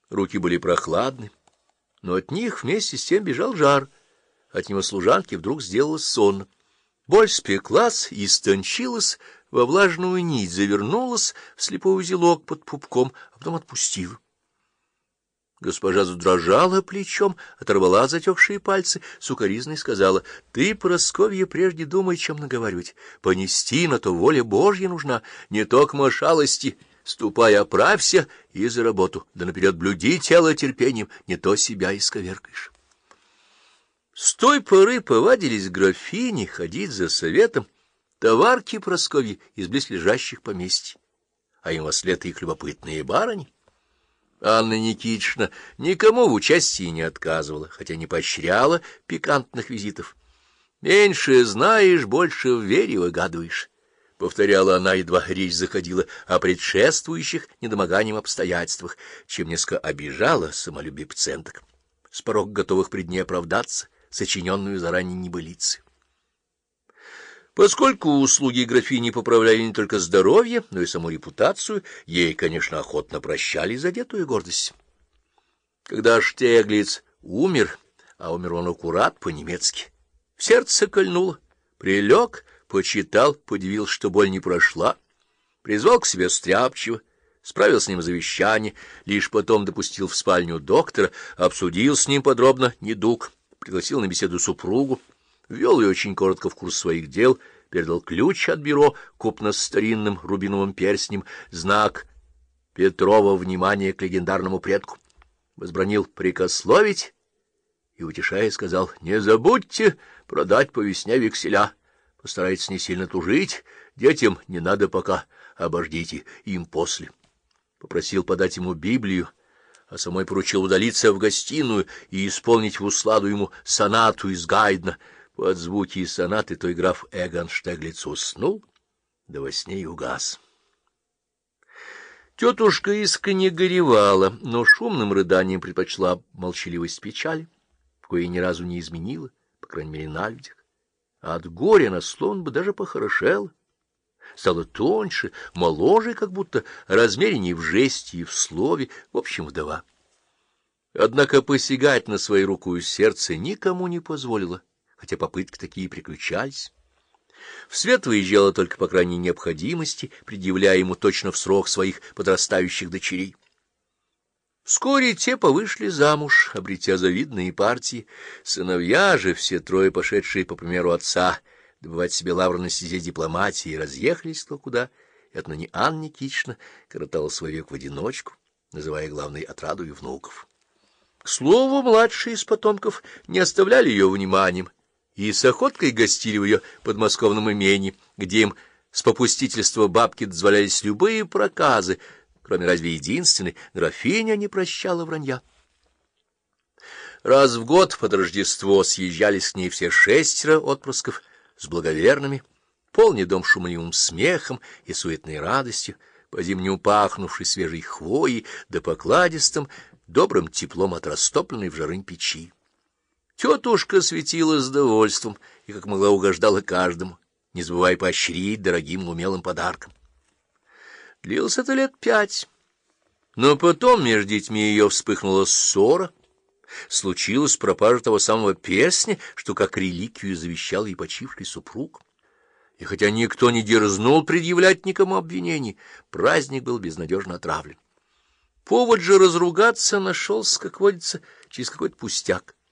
Руки были прохладны, но от них вместе с тем бежал жар. От него служанке вдруг сделалось сонно. Боль спеклась и истончилась, во влажную нить завернулась в слепой узелок под пупком, а потом отпустила. Госпожа задрожала плечом, оторвала затекшие пальцы, сукоризной сказала: — Ты, Прасковья, прежде думай, чем наговаривать. Понести на то воля Божья нужна, не токмо шалости. Ступай, оправься и за работу, да наперед блюди тело терпением, не то себя исковеркаешь. С той поры повадились графини ходить за советом товарки Прасковьи из близлежащих поместий, а им вослед их любопытные барыни. Анна Никитична никому в участии не отказывала, хотя не поощряла пикантных визитов. «Меньше знаешь, больше в вере выгадываешь», — повторяла она, едва речь заходила о предшествующих недомоганиям обстоятельствах, чем несколько обижала самолюбие пациенток, с порога готовых пред ней оправдаться, сочиненную заранее небылицы. Поскольку услуги графини поправляли не только здоровье, но и саму репутацию, ей, конечно, охотно прощали задетую гордость. Когда Штеглиц умер, а умер он аккурат по-немецки, в сердце кольнуло, прилег, почитал, подивился, что боль не прошла, призвал к себе Стряпчего, справил с ним завещание, лишь потом допустил в спальню доктора, обсудил с ним подробно недуг, пригласил на беседу супругу, ввел ее очень коротко в курс своих дел, передал ключ от бюро, купно с старинным рубиновым перстнем, знак Петрова внимания к легендарному предку, возбранил прикословить и, утешая, сказал: — Не забудьте продать по весне векселя, постарайтесь не сильно тужить, детям не надо пока, обождите им после. Попросил подать ему Библию, а самой поручил удалиться в гостиную и исполнить в усладу ему сонату из Гайдна. Под звуки сонаты той граф Эгон Штеглиц уснул, да во сне и угас. Тетушка искренне горевала, но шумным рыданием предпочла молчаливость печали, кое ни разу не изменила, по крайней мере, на людях. А от горя она словно бы даже похорошела, стала тоньше, моложе, как будто размереннее в жесте и в слове, в общем, вдова. Однако посягать на свою руку и сердце никому не позволила, хотя попытки такие приключались. В свет выезжала только по крайней необходимости, предъявляя ему точно в срок своих подрастающих дочерей. Вскоре те повышли замуж, обретя завидные партии. Сыновья же, все трое пошедшие по примеру отца, добывать себе лавры на стезе дипломатии, разъехались кто куда, и отныне Анна Никитична коротала свой век в одиночку, называя главной отрадою внуков. К слову, младшие из потомков не оставляли ее вниманием, и с охоткой гостили в ее подмосковном имении, где им с попустительства бабки дозволялись любые проказы, кроме разве единственной, графиня не прощала вранья. Раз в год под Рождество съезжались к ней все 6 отпрысков с благоверными, полный дом шумливым смехом и суетной радостью, по-зимнему пахнувшей свежей хвоей да покладистым, добрым теплом от растопленной в жарынь печи. Тетушка светила с довольством и, как могла, угождала каждому, не забывая поощрить дорогим умелым подарком. Длилось это лет 5, но потом между детьми ее вспыхнула ссора. Случилась пропажа того самого перстня, что как реликвию завещал ей почивший супруг. И хотя никто не дерзнул предъявлять никому обвинений, праздник был безнадежно отравлен. Повод же разругаться нашелся, как водится, через какой-то пустяк.